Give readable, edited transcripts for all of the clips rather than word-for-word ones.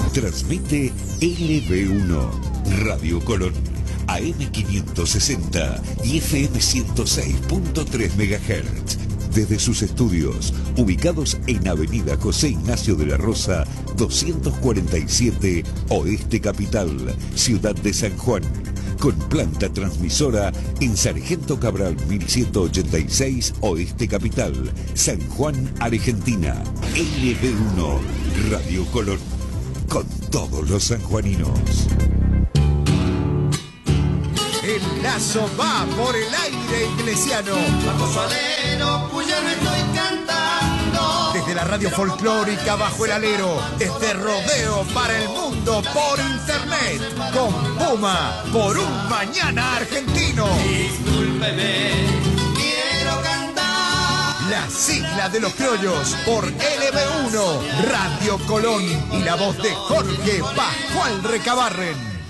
Transmite LB1, Radio Colón, AM560 y FM 106.3 MHz. Desde sus estudios, ubicados en Avenida José Ignacio de la Rosa, 247, Oeste Capital, Ciudad de San Juan. Con planta transmisora en Sargento Cabral 1186, Oeste Capital, San Juan, Argentina. LB1, Radio Colón, con todos los sanjuaninos. El lazo va por el aire iglesiano. Bajo su alero, cuya no estoy cantando. Desde la radio folclórica Bajo el Alero, este rodeo para el mundo por internet. Con Puma, por un mañana argentino. Discúlpeme, quiero cantar. La sigla de los criollos por LB1, Radio Colón y la voz de Jorge Pascual Recabarren.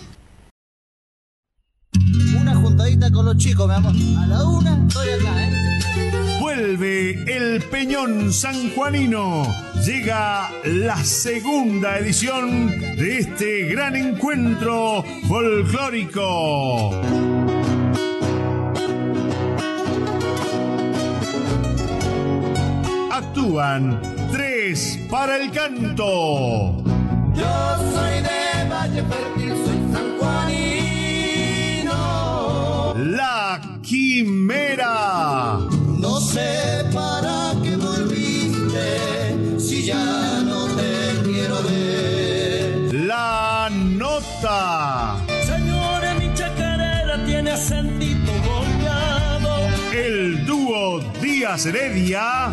Con los chicos, mi amor. A la 1 estoy acá, Vuelve el Peñón sanjuanino. Llega la segunda edición de este gran encuentro folclórico. Actúan 3 para el canto. Yo soy de Valle Fértil, soy sanjuanino. La Quimera. No sé para qué volviste, si ya no te quiero ver. La Nota. Señora, mi chacarera tiene acentito golpeado. El dúo Díaz Heredia.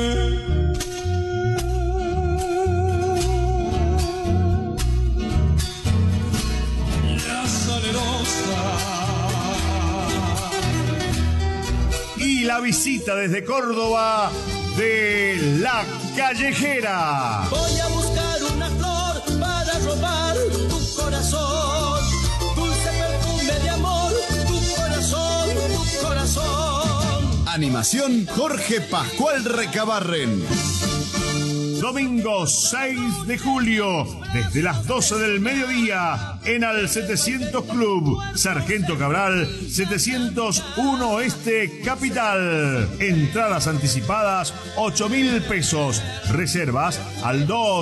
La Salerosa. Y la visita desde Córdoba de La Callejera. Voy a buscar una flor para robar tu corazón. Dulce perfume de amor, tu corazón, tu corazón. Animación Jorge Pascual Recabarren. Domingo 6 de julio, desde las 12 del mediodía, en Al 700 Club, Sargento Cabral, 701 Oeste Capital. Entradas anticipadas, 8.000 pesos. Reservas al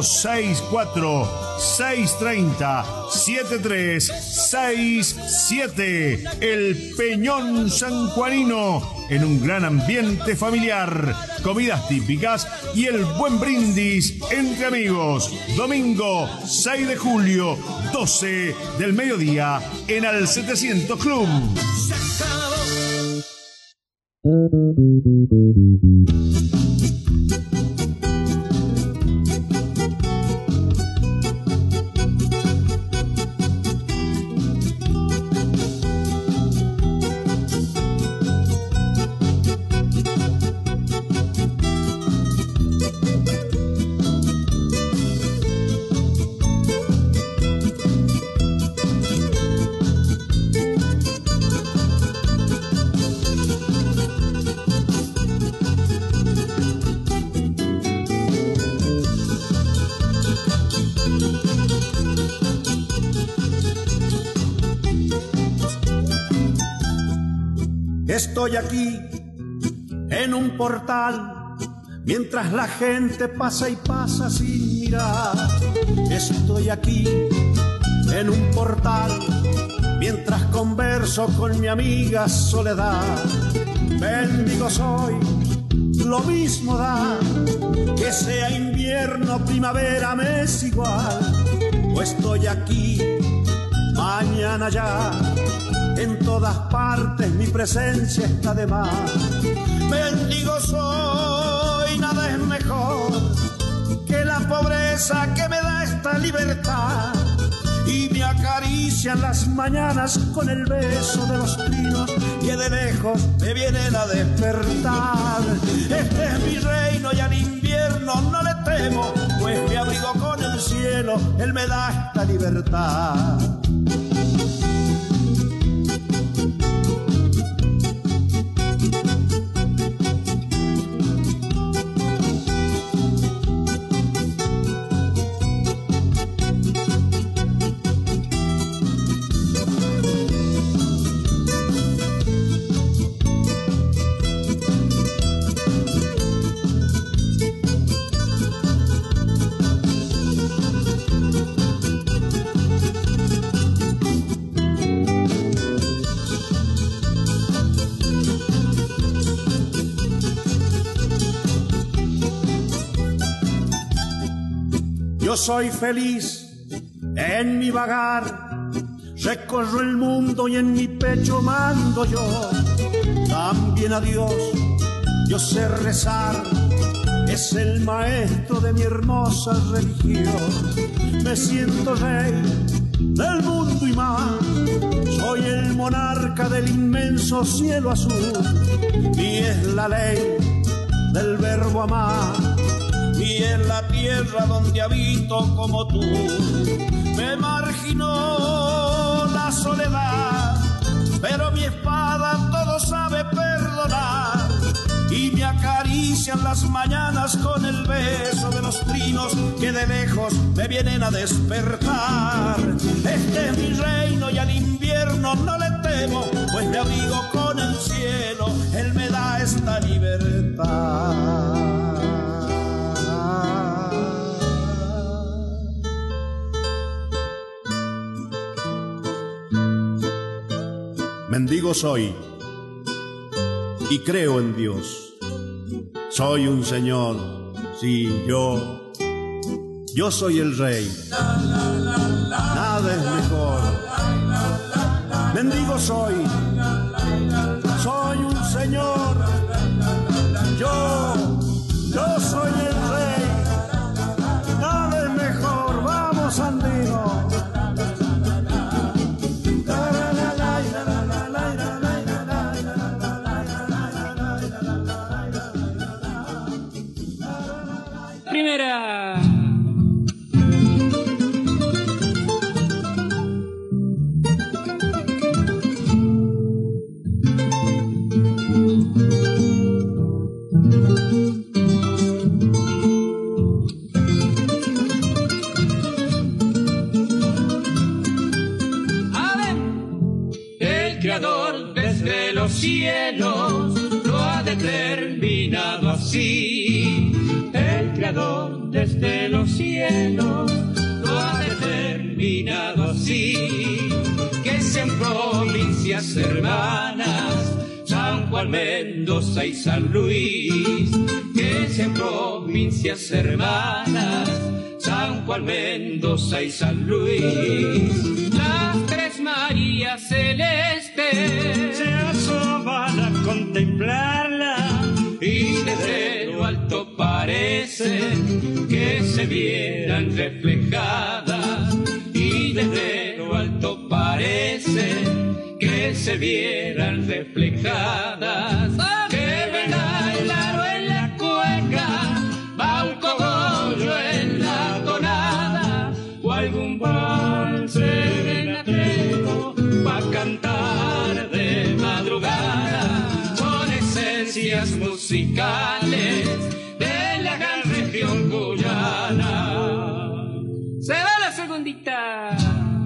264-630-7367. El Peñón sanjuanino, en un gran ambiente familiar, comidas típicas y el buen brindis entre amigos. Domingo 6 de julio, 12 del mediodía, en Al 700 Club. Estoy aquí en un portal, mientras la gente pasa y pasa sin mirar. Estoy aquí en un portal, mientras converso con mi amiga Soledad. Mendigo soy, lo mismo da, que sea invierno, primavera, me es igual. O estoy aquí, mañana ya. En todas partes mi presencia está de más. Mendigo soy, nada es mejor que la pobreza que me da esta libertad. Y me acarician las mañanas con el beso de los trinos que de lejos me vienen a despertar. Este es mi reino y al invierno no le temo, pues me abrigo con el cielo, él me da esta libertad. Yo soy feliz en mi vagar, recorro el mundo y en mi pecho mando yo. También a Dios yo sé rezar, es el maestro de mi hermosa religión. Me siento rey del mundo y más, soy el monarca del inmenso cielo azul. Y es la ley del verbo amar, y en la tierra donde habito como tú. Me marginó la soledad, pero mi espada todo sabe perdonar. Y me acarician las mañanas con el beso de los trinos que de lejos me vienen a despertar. Este es mi reino y al invierno no le temo, pues me abrigo con el cielo, él me da esta libertad. Mendigo soy y creo en Dios. Soy un señor, sí, yo soy el rey. Nada es mejor. Mendigo soy un señor. Yo soy el rey. Nada es mejor. Vamos, andino. Primera. El Creador desde los cielos lo ha determinado así. El Creador desde los cielos lo ha determinado así. Que sean provincias hermanas, San Juan, Mendoza y San Luis. Que sean provincias hermanas, San Juan, Mendoza y San Luis. Las tres Marías celestes Se asoman a contemplarla y desde lo alto parece que se vieran reflejadas. Y desde lo alto parece que se vieran reflejadas. Que venga el aro en la cueca, va un cogollo en la tonada, o algún vals serenatero va a cantar de madrugada, con esencias musicales de la gran región cuyana. Se va la segundita.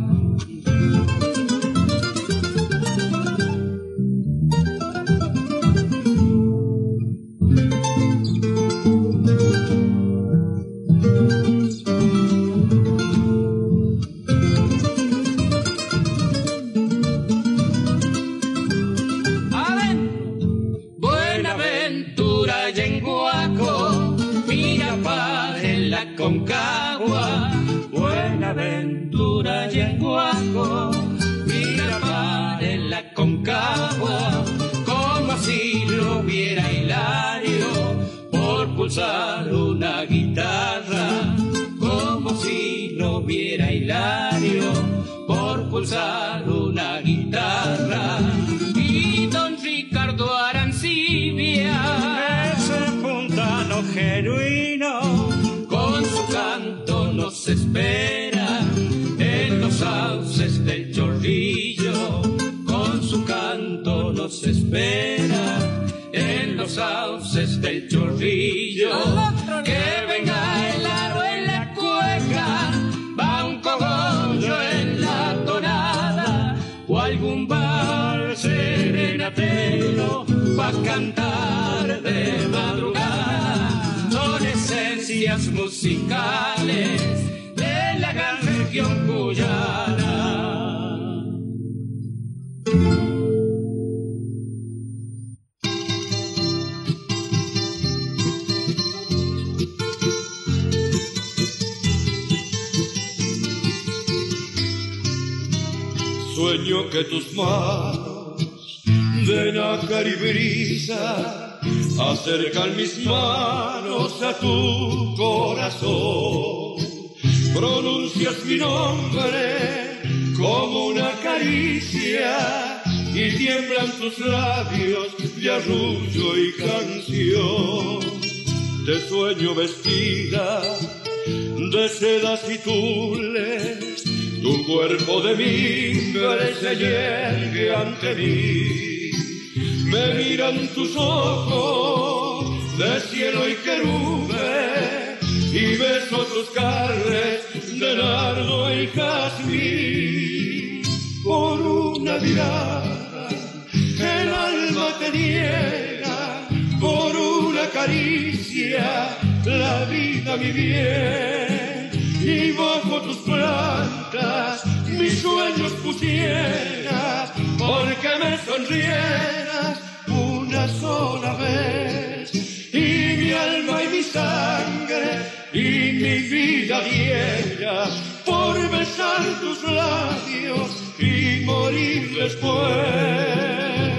Concagua, Buenaventura y en Guaco, Miramar en la Concagua, como si lo viera Hilario por pulsar una guitarra, como si lo viera Hilario por pulsar una guitarra. Y don Ricardo Arancibia, ese puntano genuino, con su canto nos espera en los sauces del Chorrillo. Con su canto nos espera en los sauces del Chorrillo. Que venga el aro en la cueca, va un cogollo en la tonada, o algún vals serenatero va a cantar de madrugada, con esencias musicales de la gran región cuyana. Sueño que tus manos de nácar y brisa acercan mis manos a tu corazón. Pronuncias mi nombre como una caricia y tiemblan tus labios de arrullo y canción. Te sueño vestida de sedas y tules, tu cuerpo de mimbre se yergue ante mí. Me miran tus ojos de cielo y querube y beso tus carnes de nardo y jazmín. Por una mirada el alma te niega, por una caricia la vida mi bien, y bajo tus plantas mis sueños pusieras, porque me sonrieras una sola vez, y mi alma y mi sangre y mi vida diera por besar tus labios y morir después.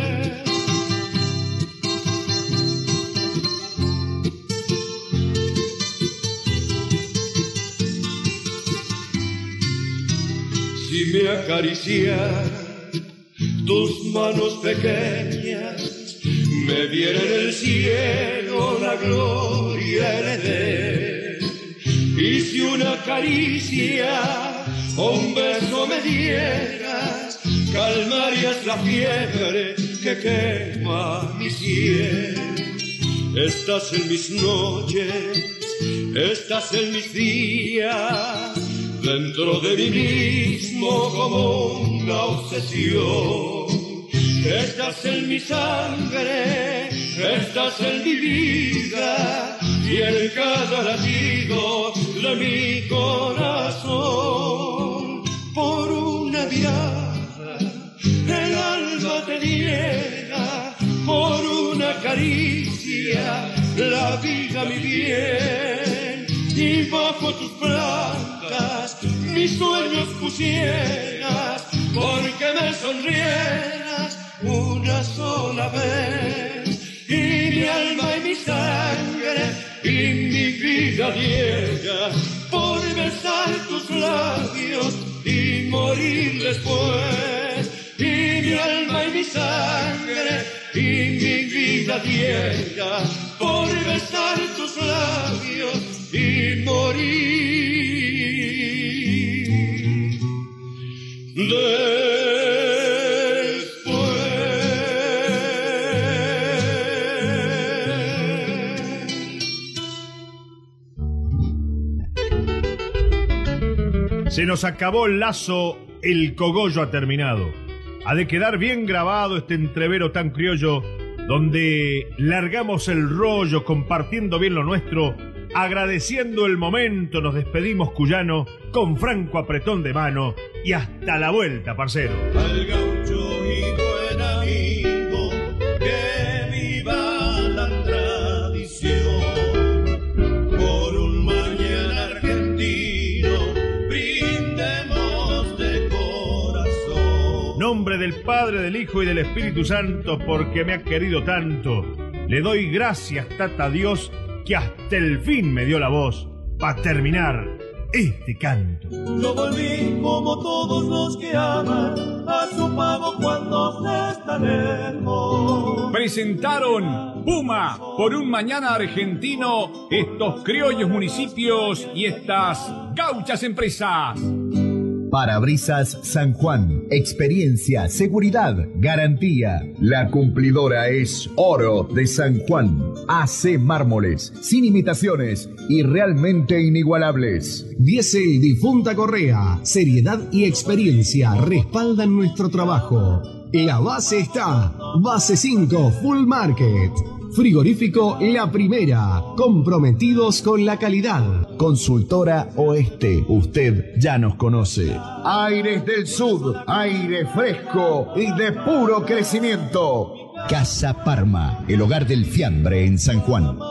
Si me acariciaran tus manos pequeñas, me viera en el cielo la gloria heredé. Y si una caricia o un beso me dieras, calmarías la fiebre que quema mi sien. Estás en mis noches, estás en mis días, dentro de mí mismo como una obsesión. Estás en mi sangre, estás en mi vida y en cada latido de mi corazón. Por una mirada el alma te niega, por una caricia la vida mi bien, y bajo tus plantas mis sueños pusieras, porque me sonrieras una sola vez, y mi alma y mi sangre y mi vida diera por besar tus labios y morir después, y mi alma y mi sangre y mi vida diera por besar tus labios y morir después. Se nos acabó el lazo, el cogollo ha terminado. Ha de quedar bien grabado este entrevero tan criollo, donde largamos el rollo compartiendo bien lo nuestro, agradeciendo el momento, nos despedimos cuyano, con franco apretón de mano, y hasta la vuelta, parcero. Al gaucho y buen amigo, que viva la tradición, por un mañana argentino, brindemos de corazón. Nombre del Padre, del Hijo y del Espíritu Santo, porque me ha querido tanto, le doy gracias, tata Dios, que hasta el fin me dio la voz para terminar este canto. Yo volví como todos los que aman a su pago cuando está lejos. Presentaron Puma por un mañana argentino, estos criollos municipios y estas gauchas empresas. Parabrisas San Juan. Experiencia, seguridad, garantía. La cumplidora es Oro de San Juan. AC Mármoles, sin imitaciones y realmente inigualables. Diesel Difunta Correa. Seriedad y experiencia respaldan nuestro trabajo. La base está. Base 5 Full Market. Frigorífico La Primera, comprometidos con la calidad. Consultora Oeste, usted ya nos conoce. Aires del Sud, aire fresco y de puro crecimiento. Casa Parma, el hogar del fiambre en San Juan.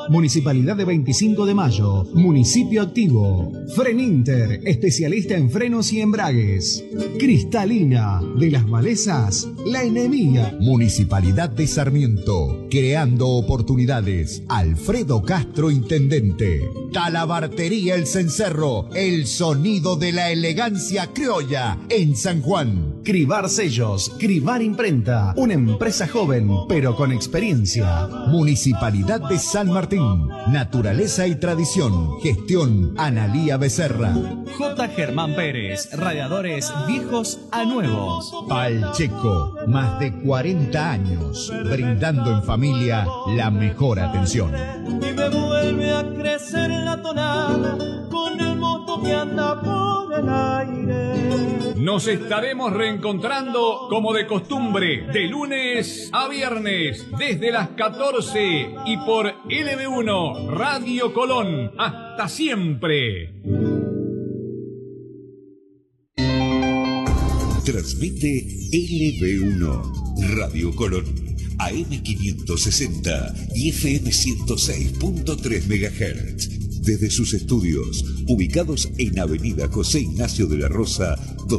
Municipalidad de 25 de Mayo, municipio activo. Freninter, especialista en frenos y embragues. Cristalina, de las malezas, la enemiga. Municipalidad de Sarmiento, creando oportunidades. Alfredo Castro, intendente. Talabartería El Cencerro, el sonido de la elegancia criolla en San Juan. Cribar Sellos, Cribar Imprenta, una empresa joven pero con experiencia. Municipalidad de San Martín, naturaleza y tradición, gestión Analía Becerra. J. Germán Pérez, radiadores viejos a nuevos. Palcheco, más de 40 años, brindando en familia la mejor atención. Y me vuelve a crecer la tonada con el moto que anda por el aire. Nos estaremos reencontrando como de costumbre, de lunes a viernes, desde las 14 y por LB1 Radio Colón. ¡Hasta siempre! Transmite LB1 Radio Colón, AM560 y FM 106.3 MHz. Desde sus estudios, ubicados en Avenida José Ignacio de la Rosa,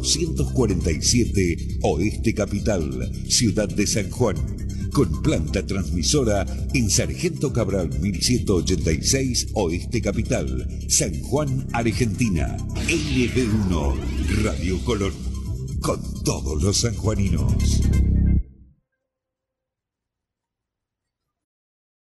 247, Oeste Capital, Ciudad de San Juan. Con planta transmisora en Sargento Cabral 1186, Oeste Capital, San Juan, Argentina. LB1 Radio Colón, con todos los sanjuaninos.